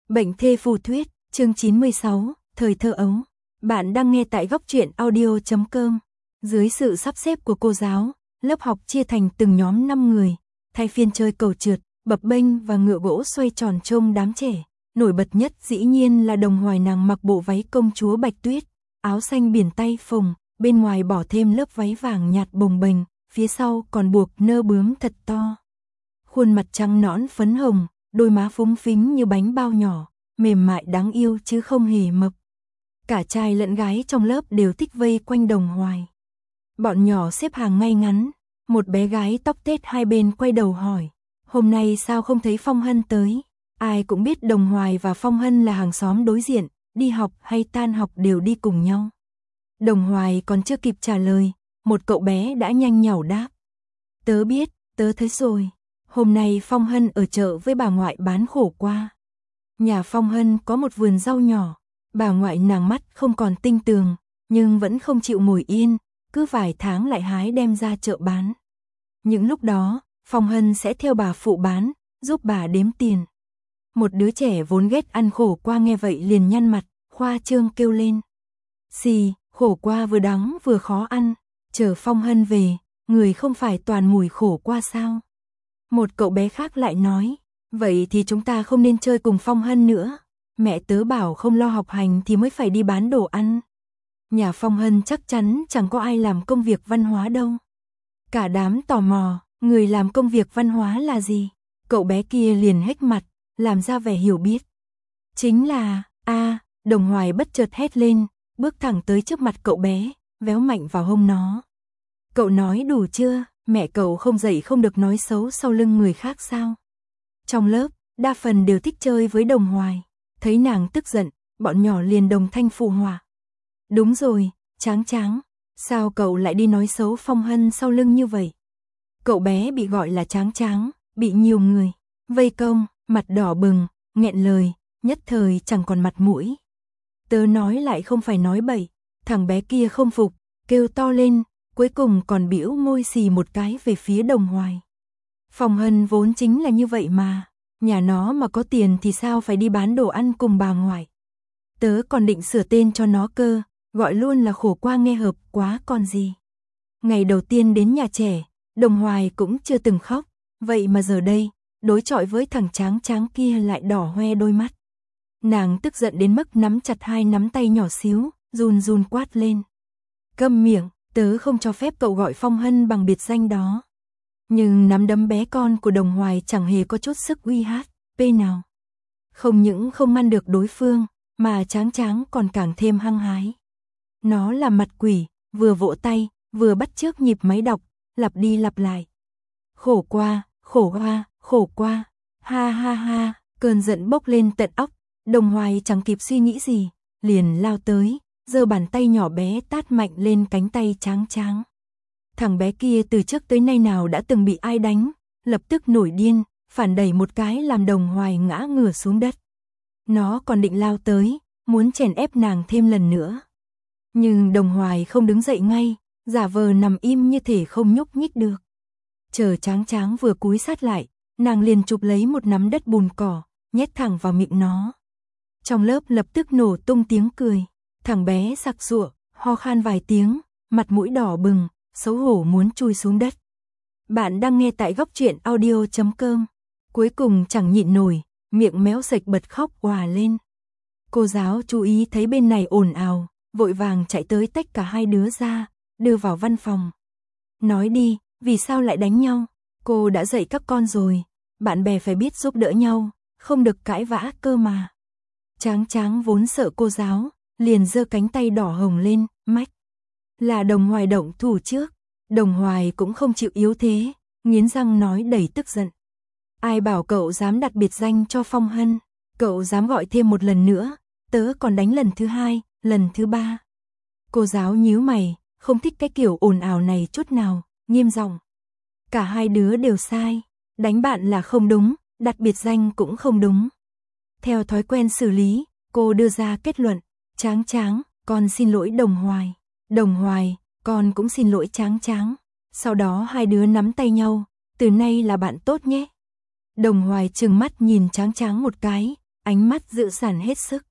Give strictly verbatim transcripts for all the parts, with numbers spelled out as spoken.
Bệnh thê phù thuyết, chương chín mươi sáu, thời thơ ấu. Bạn đang nghe tại góc truyện audio chấm com. Dưới sự sắp xếp của cô giáo, lớp học chia thành từng nhóm năm người, thay phiên chơi cầu trượt, bập bênh và ngựa gỗ xoay tròn trông đám trẻ. Nổi bật nhất dĩ nhiên là Đồng Hoài, nàng mặc bộ váy công chúa bạch tuyết, áo xanh biển tay phồng, bên ngoài bỏ thêm lớp váy vàng nhạt bồng bềnh, phía sau còn buộc nơ bướm thật to. Khuôn mặt trắng nõn phấn hồng, đôi má phúng phính như bánh bao nhỏ, mềm mại đáng yêu chứ không hề mập. Cả trai lẫn gái trong lớp đều thích vây quanh Đồng Hoài. Bọn nhỏ xếp hàng ngay ngắn, một bé gái tóc tết hai bên quay đầu hỏi, hôm nay sao không thấy Phong Hân tới? Ai cũng biết Đồng Hoài và Phong Hân là hàng xóm đối diện, đi học hay tan học đều đi cùng nhau. Đồng Hoài còn chưa kịp trả lời, một cậu bé đã nhanh nhảu đáp. Tớ biết, tớ thấy rồi. Hôm nay Phong Hân ở chợ với bà ngoại bán khổ qua. Nhà Phong Hân có một vườn rau nhỏ, bà ngoại nàng mắt không còn tinh tường, nhưng vẫn không chịu ngồi yên, cứ vài tháng lại hái đem ra chợ bán. Những lúc đó, Phong Hân sẽ theo bà phụ bán, giúp bà đếm tiền. Một đứa trẻ vốn ghét ăn khổ qua nghe vậy liền nhăn mặt, khoa trương kêu lên. Xì, khổ qua vừa đắng vừa khó ăn, chờ Phong Hân về, người không phải toàn mùi khổ qua sao? Một cậu bé khác lại nói, vậy thì chúng ta không nên chơi cùng Phong Hân nữa. Mẹ tớ bảo không lo học hành thì mới phải đi bán đồ ăn. Nhà Phong Hân chắc chắn chẳng có ai làm công việc văn hóa đâu. Cả đám tò mò, người làm công việc văn hóa là gì? Cậu bé kia liền hếch mặt, làm ra vẻ hiểu biết. Chính là, a, Đồng Hoài bất chợt hét lên, bước thẳng tới trước mặt cậu bé, véo mạnh vào hông nó. Cậu nói đủ chưa? Mẹ cậu không dạy không được nói xấu sau lưng người khác sao? Trong lớp, đa phần đều thích chơi với Đồng Hoài. Thấy nàng tức giận, bọn nhỏ liền đồng thanh phụ họa. Đúng rồi, Tráng Tráng, sao cậu lại đi nói xấu Phong Hân sau lưng như vậy? Cậu bé bị gọi là Tráng Tráng, bị nhiều người vây công, mặt đỏ bừng, nghẹn lời, nhất thời chẳng còn mặt mũi. Tớ nói lại không phải nói bậy, thằng bé kia không phục, kêu to lên, cuối cùng còn bĩu môi xì một cái về phía Đồng Hoài. Phong Hân vốn chính là như vậy mà, nhà nó mà có tiền thì sao phải đi bán đồ ăn cùng bà ngoại. Tớ còn định sửa tên cho nó cơ, gọi luôn là khổ qua nghe hợp quá còn gì. Ngày đầu tiên đến nhà trẻ, Đồng Hoài cũng chưa từng khóc, vậy mà giờ đây, đối chọi với thằng Tráng Tráng kia lại đỏ hoe đôi mắt. Nàng tức giận đến mức nắm chặt hai nắm tay nhỏ xíu, run run quát lên. Câm miệng, tớ không cho phép cậu gọi Phong Hân bằng biệt danh đó. Nhưng nắm đấm bé con của Đồng Hoài chẳng hề có chút sức uy hát, pê nào. Không những không ngăn được đối phương, mà Tráng Tráng còn càng thêm hăng hái. Nó là mặt quỷ, vừa vỗ tay, vừa bắt chước nhịp máy đọc, lặp đi lặp lại. Khổ qua, khổ qua, khổ qua, ha ha ha, cơn giận bốc lên tận óc. Đồng Hoài chẳng kịp suy nghĩ gì, liền lao tới, giơ bàn tay nhỏ bé tát mạnh lên cánh tay Tráng Tráng. Thằng bé kia từ trước tới nay nào đã từng bị ai đánh, lập tức nổi điên, phản đẩy một cái làm Đồng Hoài ngã ngửa xuống đất. Nó còn định lao tới, muốn chèn ép nàng thêm lần nữa. Nhưng Đồng Hoài không đứng dậy ngay, giả vờ nằm im như thể không nhúc nhích được. Chờ Tráng Tráng vừa cúi sát lại, nàng liền chụp lấy một nắm đất bùn cỏ, nhét thẳng vào miệng nó. Trong lớp lập tức nổ tung tiếng cười, thằng bé sặc sụa, ho khan vài tiếng, mặt mũi đỏ bừng, xấu hổ muốn chui xuống đất. Bạn đang nghe tại góc truyện audio chấm com. Cuối cùng chẳng nhịn nổi, miệng méo sạch bật khóc òa lên. Cô giáo chú ý thấy bên này ồn ào, vội vàng chạy tới tách cả hai đứa ra, đưa vào văn phòng. Nói đi, vì sao lại đánh nhau? Cô đã dạy các con rồi, bạn bè phải biết giúp đỡ nhau, không được cãi vã cơ mà. Tráng Tráng vốn sợ cô giáo, liền giơ cánh tay đỏ hồng lên, mách. Là Đồng Hoài động thủ trước. Đồng Hoài cũng không chịu yếu thế, nghiến răng nói đầy tức giận. Ai bảo cậu dám đặt biệt danh cho Phong Hân, cậu dám gọi thêm một lần nữa, tớ còn đánh lần thứ hai, lần thứ ba. Cô giáo nhíu mày, không thích cái kiểu ồn ào này chút nào, nghiêm giọng. Cả hai đứa đều sai, đánh bạn là không đúng, đặt biệt danh cũng không đúng. Theo thói quen xử lý, cô đưa ra kết luận, Tráng Tráng, con xin lỗi Đồng Hoài. Đồng Hoài, con cũng xin lỗi Tráng Tráng. Sau đó hai đứa nắm tay nhau, từ nay là bạn tốt nhé. Đồng Hoài trừng mắt nhìn Tráng Tráng một cái, ánh mắt dữ dằn hết sức.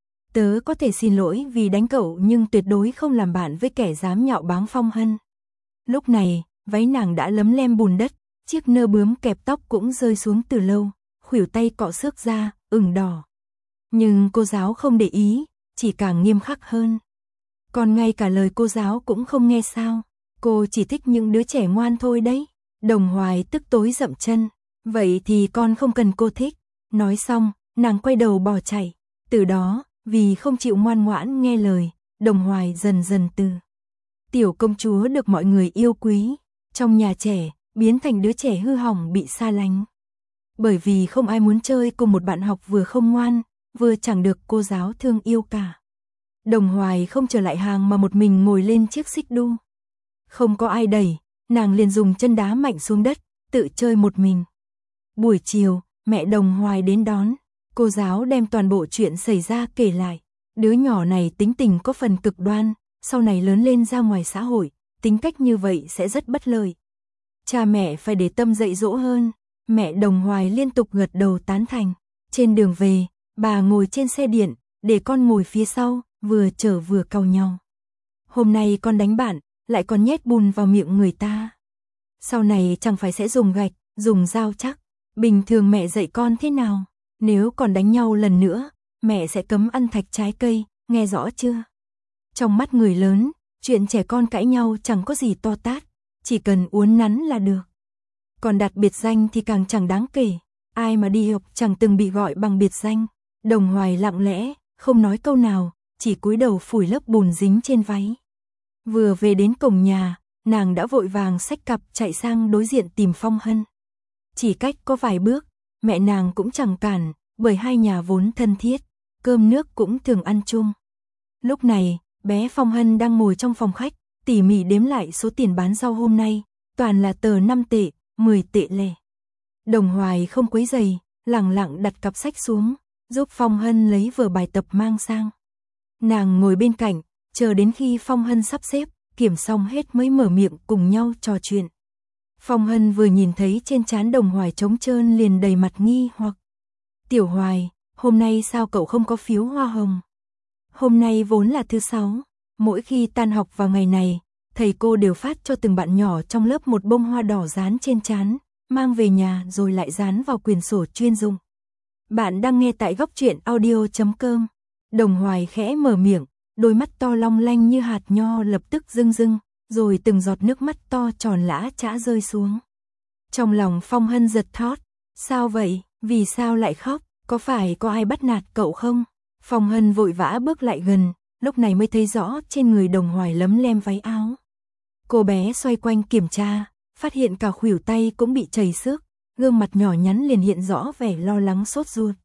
Tớ có thể xin lỗi vì đánh cậu nhưng tuyệt đối không làm bạn với kẻ dám nhạo báng Phong Hân. Lúc này, váy nàng đã lấm lem bùn đất, chiếc nơ bướm kẹp tóc cũng rơi xuống từ lâu, khuỷu tay cọ xước ra, ửng đỏ. Nhưng cô giáo không để ý, chỉ càng nghiêm khắc hơn. Còn ngay cả lời cô giáo cũng không nghe sao, cô chỉ thích những đứa trẻ ngoan thôi đấy. Đồng Hoài tức tối dậm chân, vậy thì con không cần cô thích. Nói xong, nàng quay đầu bỏ chạy. Từ đó, vì không chịu ngoan ngoãn nghe lời, Đồng Hoài dần dần từ tiểu công chúa được mọi người yêu quý, trong nhà trẻ, biến thành đứa trẻ hư hỏng bị xa lánh. Bởi vì không ai muốn chơi cùng một bạn học vừa không ngoan, vừa chẳng được cô giáo thương yêu cả. Đồng Hoài không trở lại hàng mà một mình ngồi lên chiếc xích đu. Không có ai đẩy, nàng liền dùng chân đá mạnh xuống đất, tự chơi một mình. Buổi chiều, mẹ Đồng Hoài đến đón, cô giáo đem toàn bộ chuyện xảy ra kể lại. Đứa nhỏ này tính tình có phần cực đoan, sau này lớn lên ra ngoài xã hội, tính cách như vậy sẽ rất bất lợi. Cha mẹ phải để tâm dạy dỗ hơn. Mẹ Đồng Hoài liên tục gật đầu tán thành. Trên đường về, bà ngồi trên xe điện, để con ngồi phía sau, vừa chở vừa cau nhau. Hôm nay con đánh bạn, lại còn nhét bùn vào miệng người ta. Sau này chẳng phải sẽ dùng gạch, dùng dao chắc. Bình thường mẹ dạy con thế nào? Nếu còn đánh nhau lần nữa, mẹ sẽ cấm ăn thạch trái cây, nghe rõ chưa? Trong mắt người lớn, chuyện trẻ con cãi nhau chẳng có gì to tát, chỉ cần uốn nắn là được. Còn đặt biệt danh thì càng chẳng đáng kể, ai mà đi học chẳng từng bị gọi bằng biệt danh. Đồng Hoài lặng lẽ, không nói câu nào, chỉ cúi đầu phủi lớp bùn dính trên váy. Vừa về đến cổng nhà, nàng đã vội vàng xách cặp chạy sang đối diện tìm Phong Hân. Chỉ cách có vài bước, mẹ nàng cũng chẳng cản, bởi hai nhà vốn thân thiết, cơm nước cũng thường ăn chung. Lúc này, bé Phong Hân đang ngồi trong phòng khách, tỉ mỉ đếm lại số tiền bán rau hôm nay, toàn là tờ năm tệ, mười tệ lẻ. Đồng Hoài không quấy giày, lẳng lặng đặt cặp sách xuống, giúp Phong Hân lấy vở bài tập mang sang. Nàng ngồi bên cạnh, chờ đến khi Phong Hân sắp xếp, kiểm xong hết mới mở miệng cùng nhau trò chuyện. Phong Hân vừa nhìn thấy trên trán Đồng Hoài trống trơn liền đầy mặt nghi hoặc. Tiểu Hoài, hôm nay sao cậu không có phiếu hoa hồng? Hôm nay vốn là thứ sáu, mỗi khi tan học vào ngày này, thầy cô đều phát cho từng bạn nhỏ trong lớp một bông hoa đỏ dán trên trán, mang về nhà rồi lại dán vào quyển sổ chuyên dụng. Bạn đang nghe tại góc truyện audio chấm com. Đồng Hoài khẽ mở miệng, đôi mắt to long lanh như hạt nho lập tức rưng rưng, rồi từng giọt nước mắt to tròn lã chã rơi xuống. Trong lòng Phong Hân giật thót, sao vậy, vì sao lại khóc, có phải có ai bắt nạt cậu không? Phong Hân vội vã bước lại gần, lúc này mới thấy rõ trên người Đồng Hoài lấm lem váy áo. Cô bé xoay quanh kiểm tra, phát hiện cả khuỷu tay cũng bị chảy xước, gương mặt nhỏ nhắn liền hiện rõ vẻ lo lắng sốt ruột.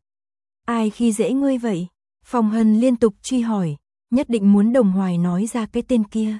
Ai khi dễ ngươi vậy? Phong Hân liên tục truy hỏi, nhất định muốn Đồng Hoài nói ra cái tên kia.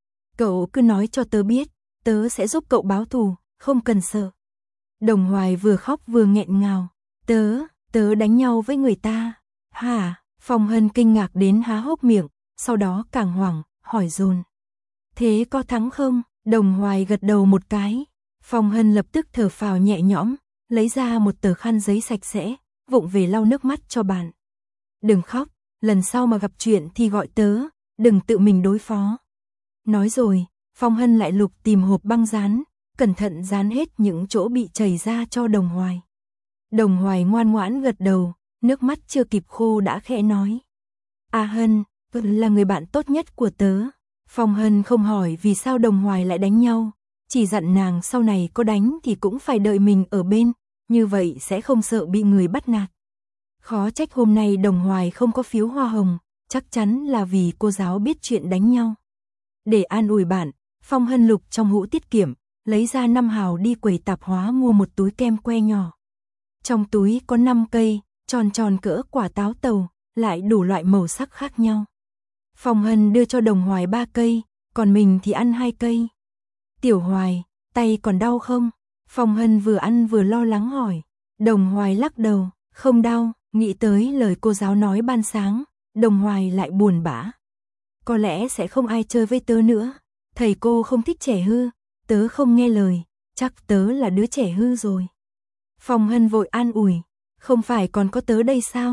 Cậu cứ nói cho tớ biết, tớ sẽ giúp cậu báo thù, không cần sợ. Đồng Hoài vừa khóc vừa nghẹn ngào, tớ, tớ đánh nhau với người ta. Hả? Phong Hân kinh ngạc đến há hốc miệng, sau đó càng hoảng, hỏi dồn. Thế có thắng không? Đồng Hoài gật đầu một cái. Phong Hân lập tức thở phào nhẹ nhõm, lấy ra một tờ khăn giấy sạch sẽ, vụng về lau nước mắt cho bạn. Đừng khóc, lần sau mà gặp chuyện thì gọi tớ, đừng tự mình đối phó. Nói rồi, Phong Hân lại lục tìm hộp băng dán, cẩn thận dán hết những chỗ bị chảy ra cho Đồng Hoài. Đồng Hoài ngoan ngoãn gật đầu, nước mắt chưa kịp khô đã khẽ nói. A Hân, là người bạn tốt nhất của tớ. Phong Hân không hỏi vì sao Đồng Hoài lại đánh nhau, chỉ dặn nàng sau này có đánh thì cũng phải đợi mình ở bên, như vậy sẽ không sợ bị người bắt nạt. Khó trách hôm nay Đồng Hoài không có phiếu hoa hồng, chắc chắn là vì cô giáo biết chuyện đánh nhau. Để an ủi bạn, Phong Hân lục trong hũ tiết kiệm, lấy ra năm hào đi quầy tạp hóa mua một túi kem que nhỏ. Trong túi có năm cây, tròn tròn cỡ quả táo tàu, lại đủ loại màu sắc khác nhau. Phong Hân đưa cho Đồng Hoài ba cây, còn mình thì ăn hai cây. Tiểu Hoài, tay còn đau không? Phong Hân vừa ăn vừa lo lắng hỏi. Đồng Hoài lắc đầu, không đau, nghĩ tới lời cô giáo nói ban sáng, Đồng Hoài lại buồn bã. Có lẽ sẽ không ai chơi với tớ nữa, thầy cô không thích trẻ hư, tớ không nghe lời, chắc tớ là đứa trẻ hư rồi. Phong Hân vội an ủi, không phải còn có tớ đây sao,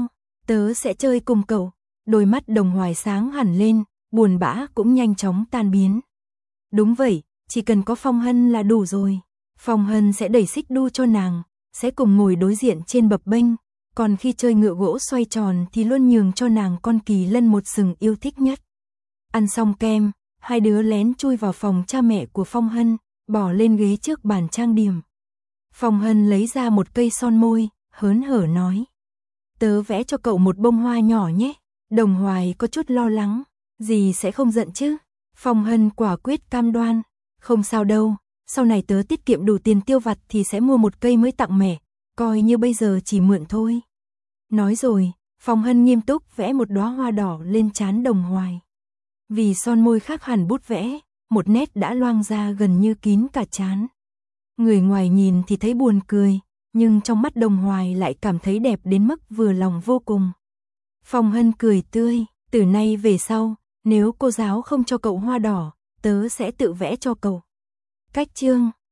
Tớ sẽ chơi cùng cậu. Đôi mắt Đồng Hoài sáng hẳn lên, buồn bã cũng nhanh chóng tan biến. Đúng vậy, chỉ cần có Phong Hân là đủ rồi. Phong Hân sẽ đẩy xích đu cho nàng, sẽ cùng ngồi đối diện trên bập bênh, còn khi chơi ngựa gỗ xoay tròn thì luôn nhường cho nàng con kỳ lân một sừng yêu thích nhất. Ăn xong kem, hai đứa lén chui vào phòng cha mẹ của Phong Hân, bỏ lên ghế trước bàn trang điểm. Phong Hân lấy ra một cây son môi, hớn hở nói. Tớ vẽ cho cậu một bông hoa nhỏ nhé. Đồng Hoài có chút lo lắng, dì sẽ không giận chứ? Phong Hân quả quyết cam đoan, không sao đâu, sau này tớ tiết kiệm đủ tiền tiêu vặt thì sẽ mua một cây mới tặng mẹ, coi như bây giờ chỉ mượn thôi. Nói rồi, Phong Hân nghiêm túc vẽ một đóa hoa đỏ lên trán Đồng Hoài. Vì son môi khác hẳn bút vẽ, một nét đã loang ra gần như kín cả trán. Người ngoài nhìn thì thấy buồn cười, nhưng trong mắt Đồng Hoài lại cảm thấy đẹp đến mức vừa lòng vô cùng. Phong Hân cười tươi, từ nay về sau, nếu cô giáo không cho cậu hoa đỏ, tớ sẽ tự vẽ cho cậu. Cách chương